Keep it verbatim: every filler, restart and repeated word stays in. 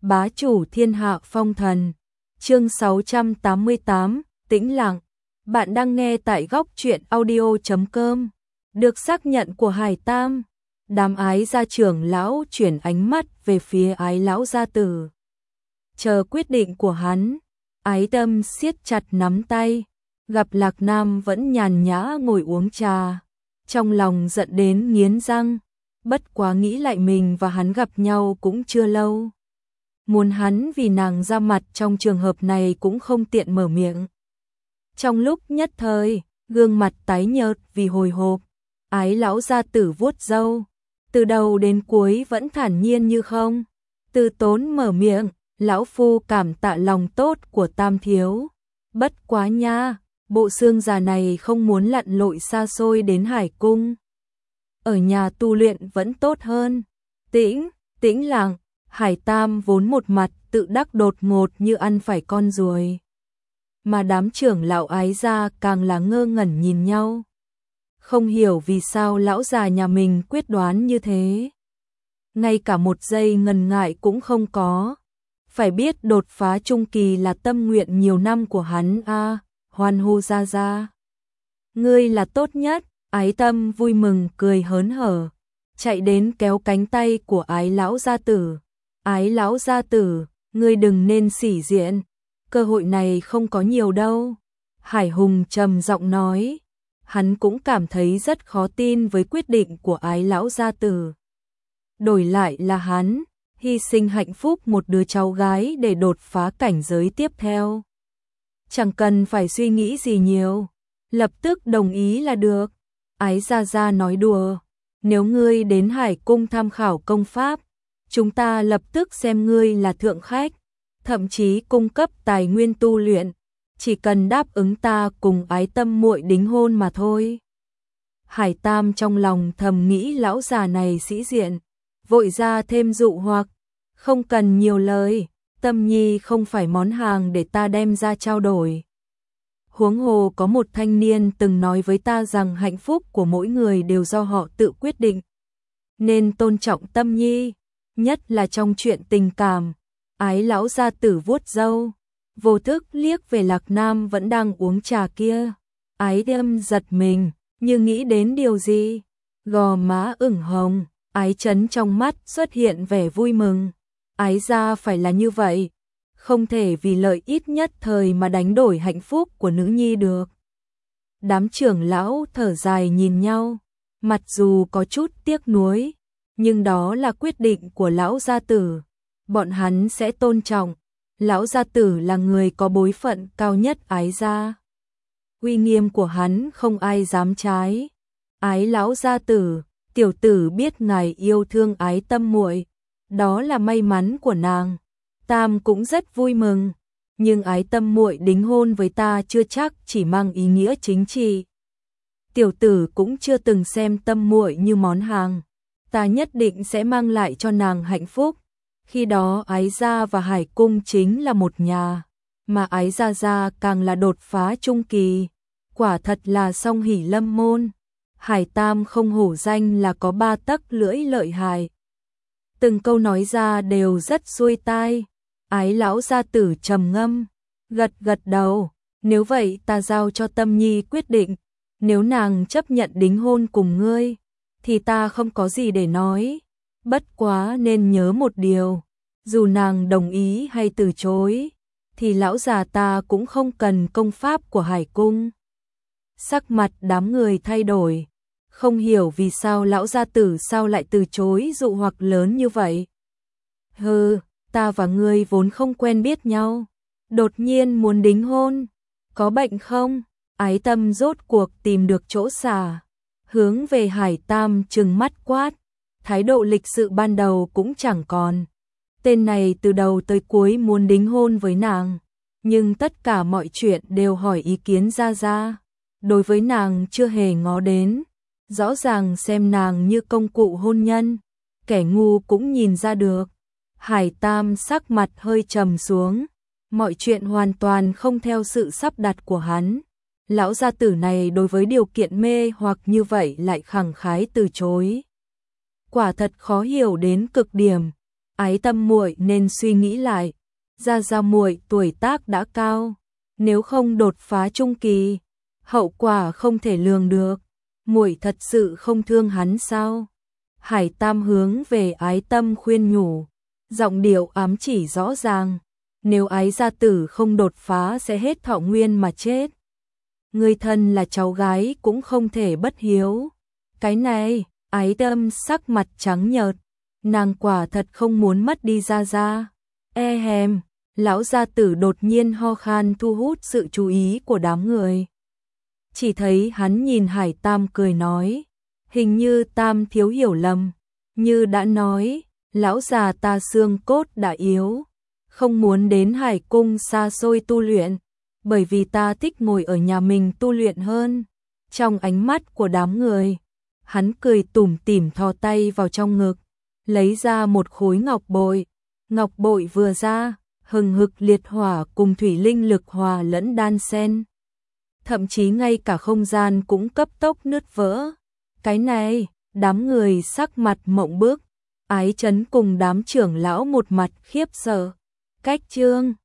bá chủ thiên hạ phong thần. Chương sáu trăm tám mươi tám, tĩnh lặng. Bạn đang nghe tại góc truyện audio chấm com. Được xác nhận của Hải Tam, đám Ái gia trưởng lão chuyển ánh mắt về phía Ái lão gia tử. Chờ quyết định của hắn, Ái Tâm siết chặt nắm tay, gặp Lạc Nam vẫn nhàn nhã ngồi uống trà, trong lòng giận đến nghiến răng, bất quá nghĩ lại mình và hắn gặp nhau cũng chưa lâu. Muốn hắn vì nàng ra mặt trong trường hợp này cũng không tiện mở miệng. Trong lúc nhất thời, gương mặt tái nhợt vì hồi hộp, Ái lão gia tử vuốt râu, từ đầu đến cuối vẫn thản nhiên như không. Từ tốn mở miệng, lão phu cảm tạ lòng tốt của Tam thiếu. Bất quá nha, bộ xương già này không muốn lặn lội xa xôi đến Hải cung. Ở nhà tu luyện vẫn tốt hơn. Tĩnh, tĩnh lặng, Hải Tam vốn một mặt tự đắc đột ngột như ăn phải con ruồi. Mà đám trưởng lão Ái gia càng là ngơ ngẩn nhìn nhau. Không hiểu vì sao lão già nhà mình quyết đoán như thế. Ngay cả một giây ngần ngại cũng không có. Phải biết đột phá trung kỳ là tâm nguyện nhiều năm của hắn a. À, hoan hô ra ra. Ngươi là tốt nhất. Ái Tâm vui mừng cười hớn hở, chạy đến kéo cánh tay của Ái lão gia tử. Ái lão gia tử, ngươi đừng nên sỉ diện, cơ hội này không có nhiều đâu. Hải Hùng trầm giọng nói, hắn cũng cảm thấy rất khó tin với quyết định của Ái lão gia tử. Đổi lại là hắn, hy sinh hạnh phúc một đứa cháu gái để đột phá cảnh giới tiếp theo. Chẳng cần phải suy nghĩ gì nhiều, lập tức đồng ý là được. Ái gia gia nói đùa, nếu ngươi đến Hải cung tham khảo công pháp, chúng ta lập tức xem ngươi là thượng khách, thậm chí cung cấp tài nguyên tu luyện, chỉ cần đáp ứng ta cùng Ái Tâm muội đính hôn mà thôi. Hải Tam trong lòng thầm nghĩ lão già này sĩ diện, vội ra thêm dụ hoặc, không cần nhiều lời, Tâm nhi không phải món hàng để ta đem ra trao đổi. Huống hồ có một thanh niên từng nói với ta rằng hạnh phúc của mỗi người đều do họ tự quyết định, nên tôn trọng Tâm nhi, nhất là trong chuyện tình cảm. Ái lão gia tử vuốt râu, vô thức liếc về Lạc Nam vẫn đang uống trà kia. Ái Tâm giật mình, như nghĩ đến điều gì, gò má ửng hồng, Ái Chấn trong mắt xuất hiện vẻ vui mừng. Ái gia phải là như vậy, không thể vì lợi ích nhất thời mà đánh đổi hạnh phúc của nữ nhi được. Đám trưởng lão thở dài nhìn nhau, mặc dù có chút tiếc nuối, nhưng đó là quyết định của lão gia tử, bọn hắn sẽ tôn trọng. Lão gia tử là người có bối phận cao nhất Ái gia, uy nghiêm của hắn không ai dám trái. Ái lão gia tử, tiểu tử biết ngài yêu thương Ái Tâm muội, đó là may mắn của nàng. Tam cũng rất vui mừng, nhưng Ái Tâm muội đính hôn với ta chưa chắc chỉ mang ý nghĩa chính trị. Tiểu tử cũng chưa từng xem Tâm muội như món hàng, ta nhất định sẽ mang lại cho nàng hạnh phúc. Khi đó Ái gia và Hải cung chính là một nhà, mà Ái gia gia càng là đột phá trung kỳ, quả thật là song hỷ lâm môn. Hải Tam không hổ danh là có ba tấc lưỡi lợi hại, từng câu nói ra đều rất xuôi tai. Ái lão gia tử trầm ngâm, gật gật đầu, nếu vậy ta giao cho Tâm nhi quyết định, nếu nàng chấp nhận đính hôn cùng ngươi, thì ta không có gì để nói, bất quá nên nhớ một điều, dù nàng đồng ý hay từ chối, thì lão già ta cũng không cần công pháp của Hải cung. Sắc mặt đám người thay đổi, không hiểu vì sao lão gia tử sao lại từ chối dụ hoặc lớn như vậy. Hừ, ta và ngươi vốn không quen biết nhau, đột nhiên muốn đính hôn, có bệnh không? Ái Tâm rốt cuộc tìm được chỗ xả, hướng về Hải Tam trừng mắt quát, thái độ lịch sự ban đầu cũng chẳng còn. Tên này từ đầu tới cuối muốn đính hôn với nàng, nhưng tất cả mọi chuyện đều hỏi ý kiến ra ra, đối với nàng chưa hề ngó đến, rõ ràng xem nàng như công cụ hôn nhân, kẻ ngu cũng nhìn ra được. Hải Tam sắc mặt hơi trầm xuống, mọi chuyện hoàn toàn không theo sự sắp đặt của hắn. Lão gia tử này đối với điều kiện mê hoặc như vậy lại khẳng khái từ chối. Quả thật khó hiểu đến cực điểm, Ái Tâm muội nên suy nghĩ lại, Gia Gia muội tuổi tác đã cao, nếu không đột phá trung kỳ, hậu quả không thể lường được, muội thật sự không thương hắn sao? Hải Tam hướng về Ái Tâm khuyên nhủ, giọng điệu ám chỉ rõ ràng, nếu Ái gia tử không đột phá sẽ hết thọ nguyên mà chết. Người thân là cháu gái cũng không thể bất hiếu. Cái này, Ái Tâm sắc mặt trắng nhợt, nàng quả thật không muốn mất đi Gia Gia. E hèm, lão gia tử đột nhiên ho khan thu hút sự chú ý của đám người. Chỉ thấy hắn nhìn Hải Tam cười nói, hình như Tam thiếu hiểu lầm, như đã nói, lão già ta xương cốt đã yếu, không muốn đến Hải cung xa xôi tu luyện, bởi vì ta thích ngồi ở nhà mình tu luyện hơn. Trong ánh mắt của đám người, hắn cười tủm tỉm thò tay vào trong ngực, lấy ra một khối ngọc bội. Ngọc bội vừa ra, hừng hực liệt hỏa cùng thủy linh lực hòa lẫn đan xen. Thậm chí ngay cả không gian cũng cấp tốc nứt vỡ. Cái này, đám người sắc mặt mộng bức, Ái Chấn cùng đám trưởng lão một mặt khiếp sợ. Cách chương